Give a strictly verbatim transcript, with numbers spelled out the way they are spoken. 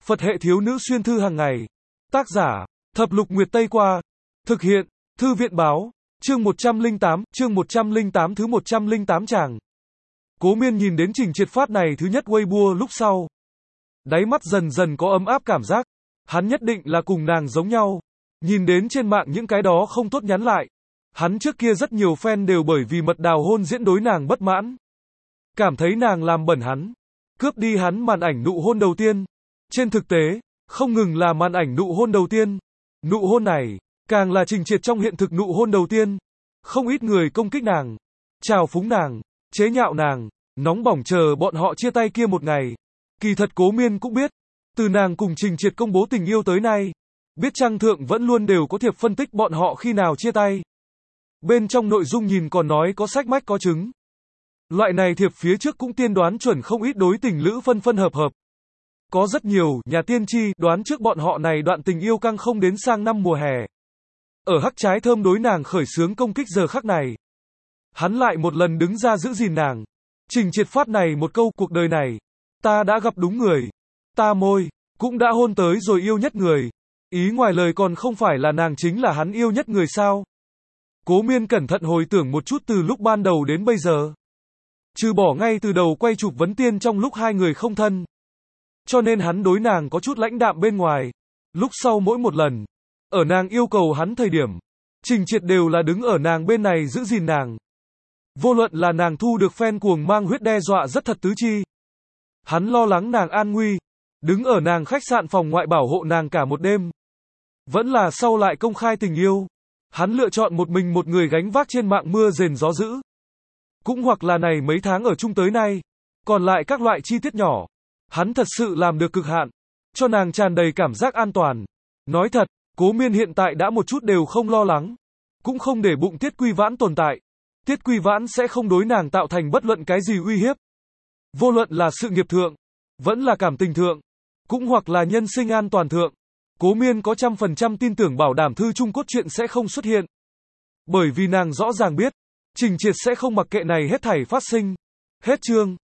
Phật hệ thiếu nữ xuyên thư hàng ngày. Tác giả, Thập Lục Nguyệt Tây Qua. Thực hiện, Thư viện Báo. Chương một trăm lẻ tám, chương một trăm lẻ tám thứ một trăm lẻ tám tràng. Cố Miên nhìn đến Trình Triệt phát này thứ nhất Weibo lúc sau. Đáy mắt dần dần có ấm áp cảm giác. Hắn nhất định là cùng nàng giống nhau. Nhìn đến trên mạng những cái đó không tốt nhắn lại. Hắn trước kia rất nhiều fan đều bởi vì mật đào hôn diễn đối nàng bất mãn. Cảm thấy nàng làm bẩn hắn. Cướp đi hắn màn ảnh nụ hôn đầu tiên. Trên thực tế, không ngừng là màn ảnh nụ hôn đầu tiên. Nụ hôn này, càng là Trình Triệt trong hiện thực nụ hôn đầu tiên. Không ít người công kích nàng, trào phúng nàng, chế nhạo nàng, nóng bỏng chờ bọn họ chia tay kia một ngày. Kỳ thật Cố Miên cũng biết, từ nàng cùng Trình Triệt công bố tình yêu tới nay, biết trang thượng vẫn luôn đều có thiệp phân tích bọn họ khi nào chia tay. Bên trong nội dung nhìn còn nói có sách mách có chứng. Loại này thiệp phía trước cũng tiên đoán chuẩn không ít đối tình lữ phân phân hợp hợp. Có rất nhiều nhà tiên tri đoán trước bọn họ này đoạn tình yêu căng không đến sang năm mùa hè. Ở hắc trái thơm đối nàng khởi xướng công kích giờ khắc này. Hắn lại một lần đứng ra giữ gìn nàng. Trình Triệt phát này một câu cuộc đời này. Ta đã gặp đúng người. Ta môi, cũng đã hôn tới rồi yêu nhất người. Ý ngoài lời còn không phải là nàng chính là hắn yêu nhất người sao. Cố Miên cẩn thận hồi tưởng một chút từ lúc ban đầu đến bây giờ. Trừ bỏ ngay từ đầu quay chụp vấn tiên trong lúc hai người không thân. Cho nên hắn đối nàng có chút lãnh đạm bên ngoài. Lúc sau mỗi một lần, ở nàng yêu cầu hắn thời điểm, Trình Triệt đều là đứng ở nàng bên này giữ gìn nàng. Vô luận là nàng thu được fan cuồng mang huyết đe dọa rất thật tứ chi. Hắn lo lắng nàng an nguy, đứng ở nàng khách sạn phòng ngoại bảo hộ nàng cả một đêm. Vẫn là sau lại công khai tình yêu, hắn lựa chọn một mình một người gánh vác trên mạng mưa rền gió dữ. Cũng hoặc là này mấy tháng ở chung tới nay, còn lại các loại chi tiết nhỏ, hắn thật sự làm được cực hạn, cho nàng tràn đầy cảm giác an toàn. Nói thật, Cố Miên hiện tại đã một chút đều không lo lắng, cũng không để bụng Tiết Quy Vãn tồn tại. Tiết Quy Vãn sẽ không đối nàng tạo thành bất luận cái gì uy hiếp. Vô luận là sự nghiệp thượng, vẫn là cảm tình thượng, cũng hoặc là nhân sinh an toàn thượng. Cố Miên có trăm phần trăm tin tưởng bảo đảm thư chung cốt truyện sẽ không xuất hiện. Bởi vì nàng rõ ràng biết, Trình Triệt sẽ không mặc kệ này hết thảy phát sinh. Hết chương.